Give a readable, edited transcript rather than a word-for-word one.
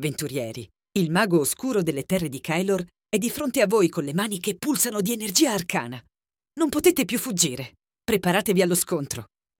avventurieri. Il mago oscuro delle terre di Kylor è di fronte a voi con le mani che pulsano di energia arcana. Non potete più fuggire. Preparatevi allo scontro.